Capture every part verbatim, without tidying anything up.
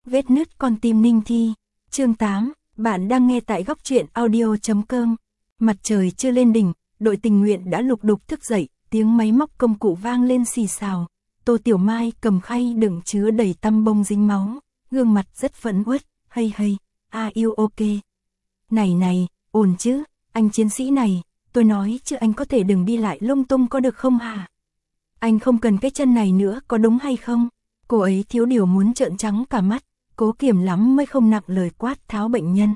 Vết nứt con tim Ninh Thi. Chương tám, bạn đang nghe tại góc truyện audio chấm com. Mặt trời chưa lên đỉnh, đội tình nguyện đã lục đục thức dậy, tiếng máy móc công cụ vang lên xì xào. Tô Tiểu Mai cầm khay đựng chứa đầy tăm bông dính máu, gương mặt rất phẫn uất, hay hay, are you okay? Này này, ổn chứ, anh chiến sĩ này, tôi nói chứ anh có thể đừng đi lại lung tung có được không hả? Anh không cần cái chân này nữa có đúng hay không? Cô ấy thiếu điều muốn trợn trắng cả mắt, cố kiềm lắm mới không nặng lời quát tháo bệnh nhân.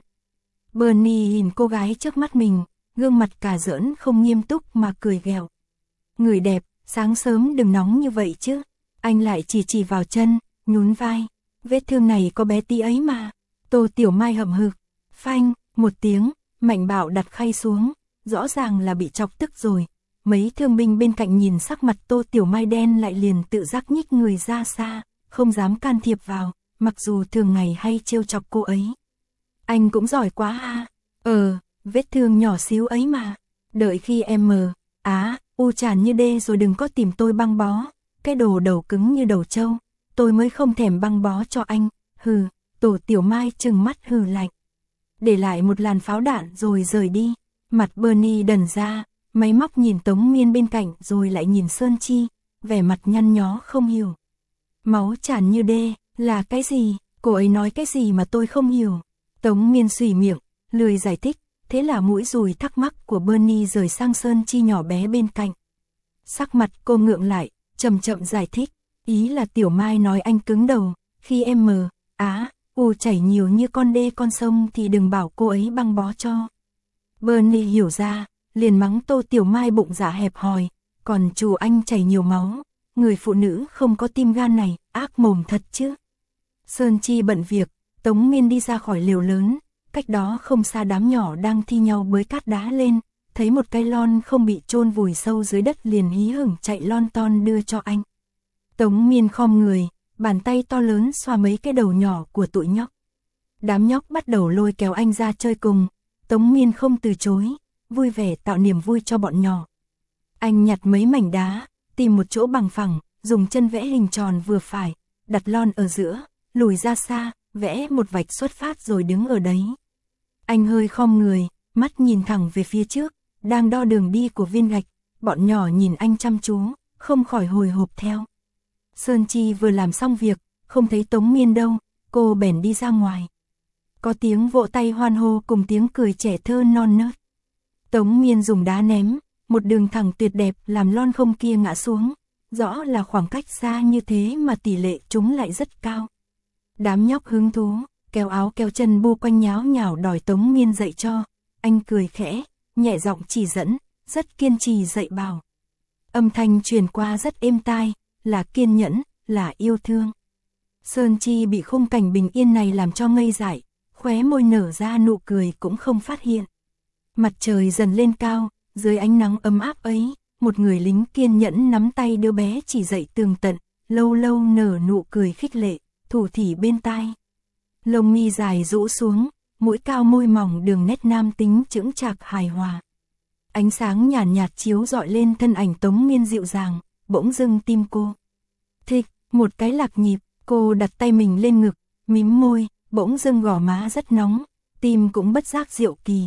Bernie nhìn cô gái trước mắt mình, gương mặt cà giỡn không nghiêm túc mà cười ghẹo. Người đẹp, sáng sớm đừng nóng như vậy chứ. Anh lại chỉ chỉ vào chân, nhún vai. Vết thương này có bé tí ấy mà. Tô Tiểu Mai hậm hực. Phanh, một tiếng, Mạnh Bạo đặt khay xuống. Rõ ràng là bị chọc tức rồi. Mấy thương binh bên cạnh nhìn sắc mặt Tô Tiểu Mai đen lại liền tự giác nhích người ra xa, không dám can thiệp vào, mặc dù thường ngày hay trêu chọc cô ấy. Anh cũng giỏi quá ha. Ờ, vết thương nhỏ xíu ấy mà. Đợi khi em mờ, á, u tràn như đê rồi đừng có tìm tôi băng bó. Cái đồ đầu cứng như đầu trâu, tôi mới không thèm băng bó cho anh. Hừ, Tổ Tiểu Mai trừng mắt hừ lạnh. Để lại một làn pháo đạn rồi rời đi. Mặt Bernie đần ra, máy móc nhìn Tống Miên bên cạnh rồi lại nhìn Sơn Chi, vẻ mặt nhăn nhó không hiểu. Máu tràn như đê, là cái gì? Cô ấy nói cái gì mà tôi không hiểu? Tống Miên xùy miệng, lười giải thích, thế là mũi dùi thắc mắc của Bernie rời sang Sơn Chi nhỏ bé bên cạnh. Sắc mặt cô ngượng lại, chậm chậm giải thích, ý là Tiểu Mai nói anh cứng đầu, khi em mờ, á, u chảy nhiều như con đê con sông thì đừng bảo cô ấy băng bó cho. Bernie hiểu ra, liền mắng Tô Tiểu Mai bụng dạ hẹp hòi, còn chủ anh chảy nhiều máu, người phụ nữ không có tim gan này, ác mồm thật chứ. Sơn Chi bận việc, Tống Miên đi ra khỏi lều lớn, cách đó không xa đám nhỏ đang thi nhau bới cát đá lên, thấy một cái lon không bị chôn vùi sâu dưới đất liền hí hửng chạy lon ton đưa cho anh. Tống Miên khom người, bàn tay to lớn xoa mấy cái đầu nhỏ của tụi nhóc. Đám nhóc bắt đầu lôi kéo anh ra chơi cùng, Tống Miên không từ chối, vui vẻ tạo niềm vui cho bọn nhỏ. Anh nhặt mấy mảnh đá, tìm một chỗ bằng phẳng, dùng chân vẽ hình tròn vừa phải, đặt lon ở giữa, lùi ra xa, vẽ một vạch xuất phát rồi đứng ở đấy. Anh hơi khom người, mắt nhìn thẳng về phía trước, đang đo đường đi của viên gạch, bọn nhỏ nhìn anh chăm chú, không khỏi hồi hộp theo. Sơn Chi vừa làm xong việc, không thấy Tống Miên đâu, cô bèn đi ra ngoài. Có tiếng vỗ tay hoan hô cùng tiếng cười trẻ thơ non nớt. Tống Miên dùng đá ném, một đường thẳng tuyệt đẹp làm lon không kia ngã xuống, rõ là khoảng cách xa như thế mà tỷ lệ chúng lại rất cao. Đám nhóc hứng thú, kéo áo kéo chân bu quanh nháo nhào đòi Tống Miên dạy cho, anh cười khẽ, nhẹ giọng chỉ dẫn, rất kiên trì dạy bảo. Âm thanh truyền qua rất êm tai, là kiên nhẫn, là yêu thương. Sơn Chi bị khung cảnh bình yên này làm cho ngây dại, khóe môi nở ra nụ cười cũng không phát hiện. Mặt trời dần lên cao, dưới ánh nắng ấm áp ấy, một người lính kiên nhẫn nắm tay đứa bé chỉ dậy tường tận, lâu lâu nở nụ cười khích lệ, thủ thỉ bên tai. Lông mi dài rũ xuống, mũi cao môi mỏng đường nét nam tính chững chạc hài hòa. Ánh sáng nhàn nhạt, nhạt chiếu rọi lên thân ảnh Tống Miên dịu dàng, bỗng dưng tim cô thịch, một cái lạc nhịp, cô đặt tay mình lên ngực, mím môi, bỗng dưng gò má rất nóng, tim cũng bất giác diệu kỳ.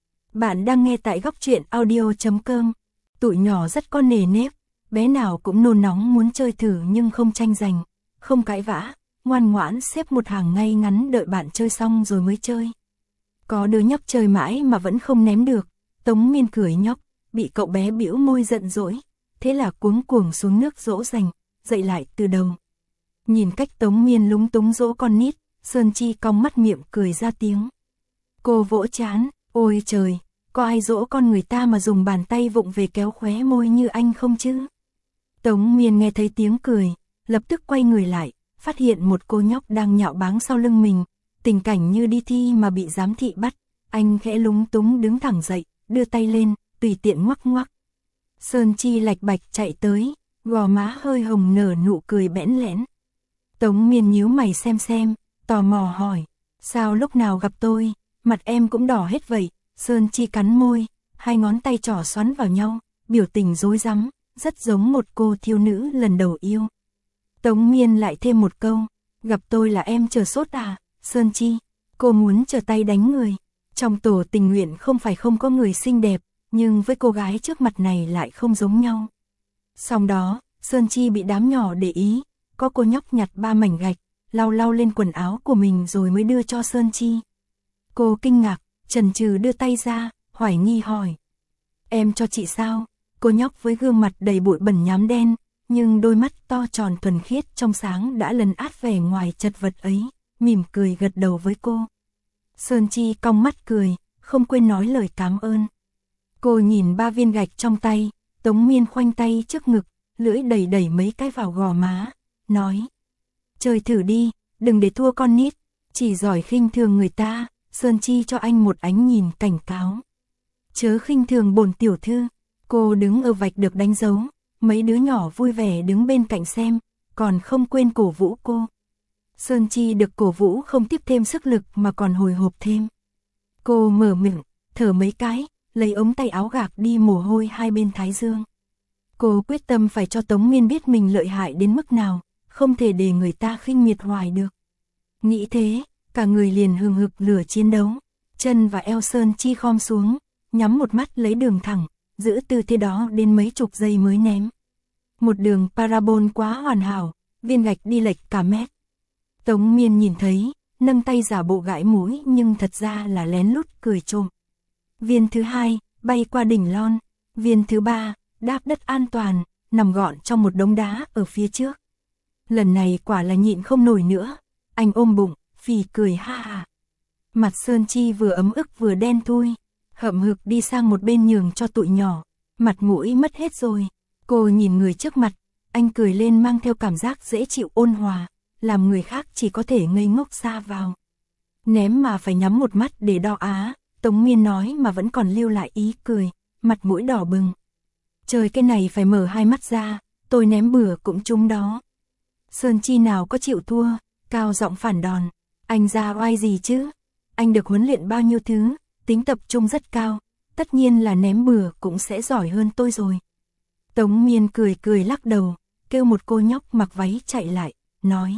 Bạn đang nghe tại góc truyện audio chấm com. Tụi nhỏ rất có nề nếp, bé nào cũng nôn nóng muốn chơi thử nhưng không tranh giành, không cãi vã, ngoan ngoãn xếp một hàng ngay ngắn đợi bạn chơi xong rồi mới chơi. Có đứa nhóc chơi mãi mà vẫn không ném được, Tống Miên cười nhóc, bị cậu bé bĩu môi giận dỗi, thế là cuống cuồng xuống nước dỗ dành, dậy lại từ đầu. Nhìn cách Tống Miên lúng túng dỗ con nít, Sơn Chi cong mắt miệng cười ra tiếng. Cô vỗ chán, ôi trời, có ai dỗ con người ta mà dùng bàn tay vụng về kéo khóe môi như anh không chứ? Tống Miên nghe thấy tiếng cười, lập tức quay người lại, phát hiện một cô nhóc đang nhạo báng sau lưng mình, tình cảnh như đi thi mà bị giám thị bắt, anh khẽ lúng túng đứng thẳng dậy, đưa tay lên, tùy tiện ngoắc ngoắc. Sơn Chi lạch bạch chạy tới, gò má hơi hồng nở nụ cười bẽn lẽn. Tống Miên nhíu mày xem xem, tò mò hỏi, sao lúc nào gặp tôi, mặt em cũng đỏ hết vậy? Sơn Chi cắn môi, hai ngón tay trỏ xoắn vào nhau, biểu tình rối rắm, rất giống một cô thiếu nữ lần đầu yêu. Tống Miên lại thêm một câu, Gặp tôi là em chờ sốt à, Sơn Chi, cô muốn trở tay đánh người. Trong tổ tình nguyện không phải không có người xinh đẹp, nhưng với cô gái trước mặt này lại không giống nhau. Sau đó, Sơn Chi bị đám nhỏ để ý, có cô nhóc nhặt ba mảnh gạch, lau lau lên quần áo của mình rồi mới đưa cho Sơn Chi. Cô kinh ngạc, chần chừ đưa tay ra, hoài nghi hỏi. Em cho chị sao? Cô nhóc với gương mặt đầy bụi bẩn nhám đen, nhưng đôi mắt to tròn thuần khiết trong sáng đã lấn át vẻ ngoài chật vật ấy, mỉm cười gật đầu với cô. Sơn Chi cong mắt cười, không quên nói lời cảm ơn. Cô nhìn ba viên gạch trong tay, Tống Miên khoanh tay trước ngực, lưỡi đẩy đẩy mấy cái vào gò má, nói. Chơi thử đi, đừng để thua con nít, chỉ giỏi khinh thường người ta. Sơn Chi cho anh một ánh nhìn cảnh cáo. Chớ khinh thường bổn tiểu thư. Cô đứng ở vạch được đánh dấu, mấy đứa nhỏ vui vẻ đứng bên cạnh xem, còn không quên cổ vũ cô. Sơn Chi được cổ vũ không tiếp thêm sức lực mà còn hồi hộp thêm. Cô mở miệng, thở mấy cái, lấy ống tay áo gạc đi mồ hôi hai bên thái dương. Cô quyết tâm phải cho Tống Miên biết mình lợi hại đến mức nào, không thể để người ta khinh miệt hoài được. Nghĩ thế, cả người liền hừng hực lửa chiến đấu, chân và eo Sơn Chi khom xuống, nhắm một mắt lấy đường thẳng, giữ tư thế đó đến mấy chục giây mới ném. Một đường parabol quá hoàn hảo, viên gạch đi lệch cả mét. Tống Miên nhìn thấy, nâng tay giả bộ gãi mũi nhưng thật ra là lén lút cười trộm. Viên thứ hai, bay qua đỉnh lon. Viên thứ ba, đáp đất an toàn, nằm gọn trong một đống đá ở phía trước. Lần này quả là nhịn không nổi nữa, anh ôm bụng, phì cười ha ha. Mặt Sơn Chi vừa ấm ức vừa đen thui, hậm hực đi sang một bên nhường cho tụi nhỏ, mặt mũi mất hết rồi. Cô nhìn người trước mặt, anh cười lên mang theo cảm giác dễ chịu ôn hòa, làm người khác chỉ có thể ngây ngốc xa vào. Ném mà phải nhắm một mắt để đo á, Tống Miên nói mà vẫn còn lưu lại ý cười, mặt mũi đỏ bừng. Trời, cái này phải mở hai mắt ra, tôi ném bừa cũng trúng đó. Sơn Chi nào có chịu thua, cao giọng phản đòn. Anh ra oai gì chứ? Anh được huấn luyện bao nhiêu thứ, tính tập trung rất cao, tất nhiên là ném bừa cũng sẽ giỏi hơn tôi rồi. Tống Miên cười cười lắc đầu, kêu một cô nhóc mặc váy chạy lại, nói.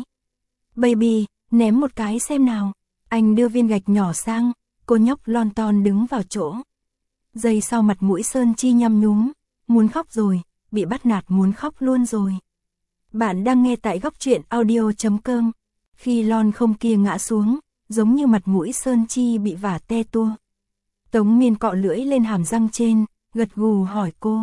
Baby, ném một cái xem nào. Anh đưa viên gạch nhỏ sang, cô nhóc lon ton đứng vào chỗ. Giây sau mặt mũi Sơn Chi nhăm nhúm, muốn khóc rồi, bị bắt nạt muốn khóc luôn rồi. Bạn đang nghe tại góc truyện audio chấm com. Khi lon không kia ngã xuống, giống như mặt mũi Sơn Chi bị vả te tua. Tống Miên cọ lưỡi lên hàm răng trên, gật gù hỏi cô.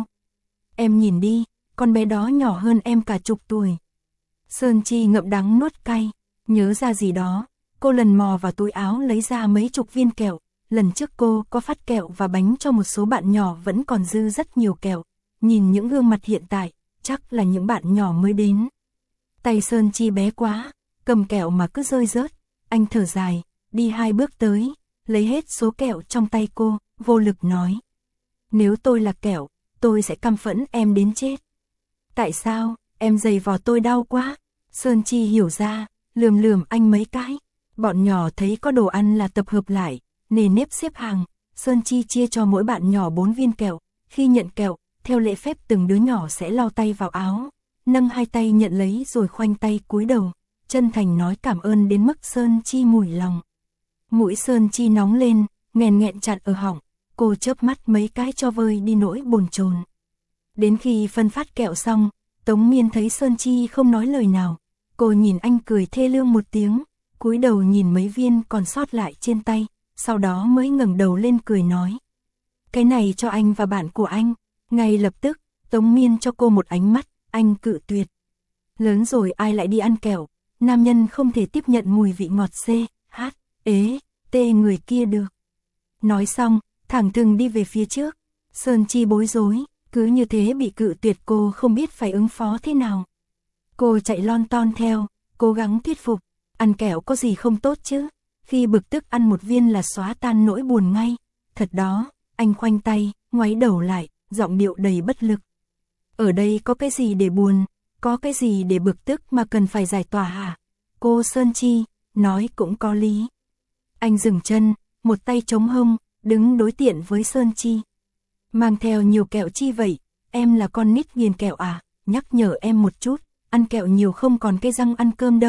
Em nhìn đi, con bé đó nhỏ hơn em cả chục tuổi. Sơn Chi ngậm đắng nuốt cay, nhớ ra gì đó, cô lần mò vào túi áo lấy ra mấy chục viên kẹo. Lần trước cô có phát kẹo và bánh cho một số bạn nhỏ, vẫn còn dư rất nhiều kẹo. Nhìn những gương mặt hiện tại, chắc là những bạn nhỏ mới đến. Tay Sơn Chi bé quá, cầm kẹo mà cứ rơi rớt. Anh thở dài, đi hai bước tới, lấy hết số kẹo trong tay cô, vô lực nói. Nếu tôi là kẹo, tôi sẽ căm phẫn em đến chết. Tại sao, em giày vò tôi đau quá. Sơn Chi hiểu ra, lườm lườm anh mấy cái. Bọn nhỏ thấy có đồ ăn là tập hợp lại, nề nếp xếp hàng. Sơn Chi chia cho mỗi bạn nhỏ bốn viên kẹo. Khi nhận kẹo, theo lễ phép từng đứa nhỏ sẽ lau tay vào áo, nâng hai tay nhận lấy rồi khoanh tay cúi đầu, chân thành nói cảm ơn đến mức Sơn Chi mủi lòng. Mũi Sơn Chi nóng lên, nghẹn nghẹn chặt ở họng, cô chớp mắt mấy cái cho vơi đi nỗi bồn chồn. Đến khi phân phát kẹo xong, Tống Miên thấy Sơn Chi không nói lời nào, cô nhìn anh cười thê lương một tiếng, cúi đầu nhìn mấy viên còn sót lại trên tay, sau đó mới ngẩng đầu lên cười nói. Cái này cho anh và bạn của anh. Ngay lập tức, Tống Miên cho cô một ánh mắt, anh cự tuyệt. Lớn rồi ai lại đi ăn kẹo, nam nhân không thể tiếp nhận mùi vị ngọt C, H, ế, tê người kia được. Nói xong, thẳng thừng đi về phía trước. Sơn Chi bối rối, cứ như thế bị cự tuyệt cô không biết phải ứng phó thế nào. Cô chạy lon ton theo, cố gắng thuyết phục, ăn kẹo có gì không tốt chứ, khi bực tức ăn một viên là xóa tan nỗi buồn ngay. Thật đó, anh khoanh tay, ngoáy đầu lại, giọng điệu đầy bất lực. Ở đây có cái gì để buồn, có cái gì để bực tức mà cần phải giải tỏa hả? Cô Sơn Chi, nói cũng có lý. Anh dừng chân, một tay chống hông, đứng đối diện với Sơn Chi. Mang theo nhiều kẹo chi vậy, em là con nít nghiền kẹo à? Nhắc nhở em một chút, ăn kẹo nhiều không còn cái răng ăn cơm đâu.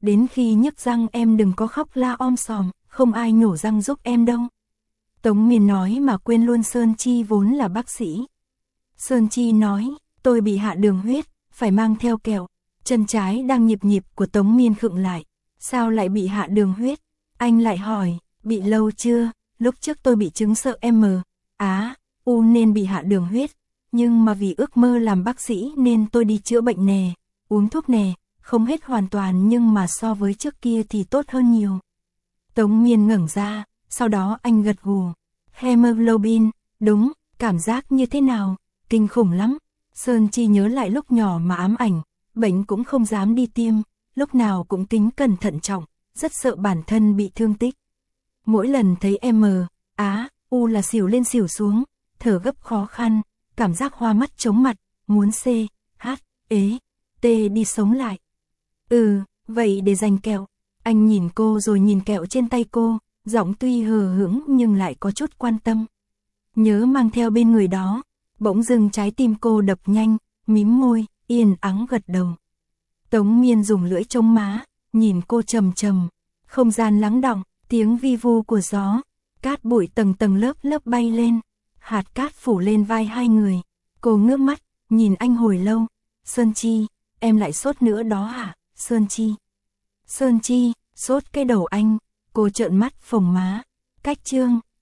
đến khi nhức răng em đừng có khóc la om sòm, không ai nhổ răng giúp em đâu. Tống Miên nói mà quên luôn Sơn Chi vốn là bác sĩ. Sơn Chi nói, tôi bị hạ đường huyết, phải mang theo kẹo. Chân trái đang nhịp nhịp của Tống Miên khựng lại. Sao lại bị hạ đường huyết? Anh lại hỏi, bị lâu chưa? Lúc trước tôi bị chứng sợ M. Á, U nên bị hạ đường huyết. Nhưng mà vì ước mơ làm bác sĩ nên tôi đi chữa bệnh nè, uống thuốc nè, không hết hoàn toàn nhưng mà so với trước kia thì tốt hơn nhiều. Tống Miên ngẩng ra, sau đó anh gật gù. Hemoglobin, đúng, cảm giác như thế nào? Kinh khủng lắm. Sơn Chi nhớ lại lúc nhỏ mà ám ảnh, bệnh cũng không dám đi tiêm, lúc nào cũng kính cẩn thận trọng, rất sợ bản thân bị thương tích. Mỗi lần thấy M, Á, U là xỉu lên xỉu xuống, thở gấp khó khăn, cảm giác hoa mắt chóng mặt, muốn C, H, ế, T đi sống lại. Ừ, vậy để dành kẹo. Anh nhìn cô rồi nhìn kẹo trên tay cô, giọng tuy hờ hững nhưng lại có chút quan tâm. Nhớ mang theo bên người đó. Bỗng dưng trái tim cô đập nhanh, mím môi, yên ắng gật đầu. Tống Miên dùng lưỡi chống má, nhìn cô trầm trầm. Không gian lắng đọng, tiếng vi vu của gió, cát bụi tầng tầng lớp lớp bay lên, hạt cát phủ lên vai hai người. Cô ngước mắt, nhìn anh hồi lâu. Sơn Chi, em lại sốt nữa đó hả? Sơn Chi. Sơn Chi, sốt cái đầu anh. Cô trợn mắt phồng má. Cách chương.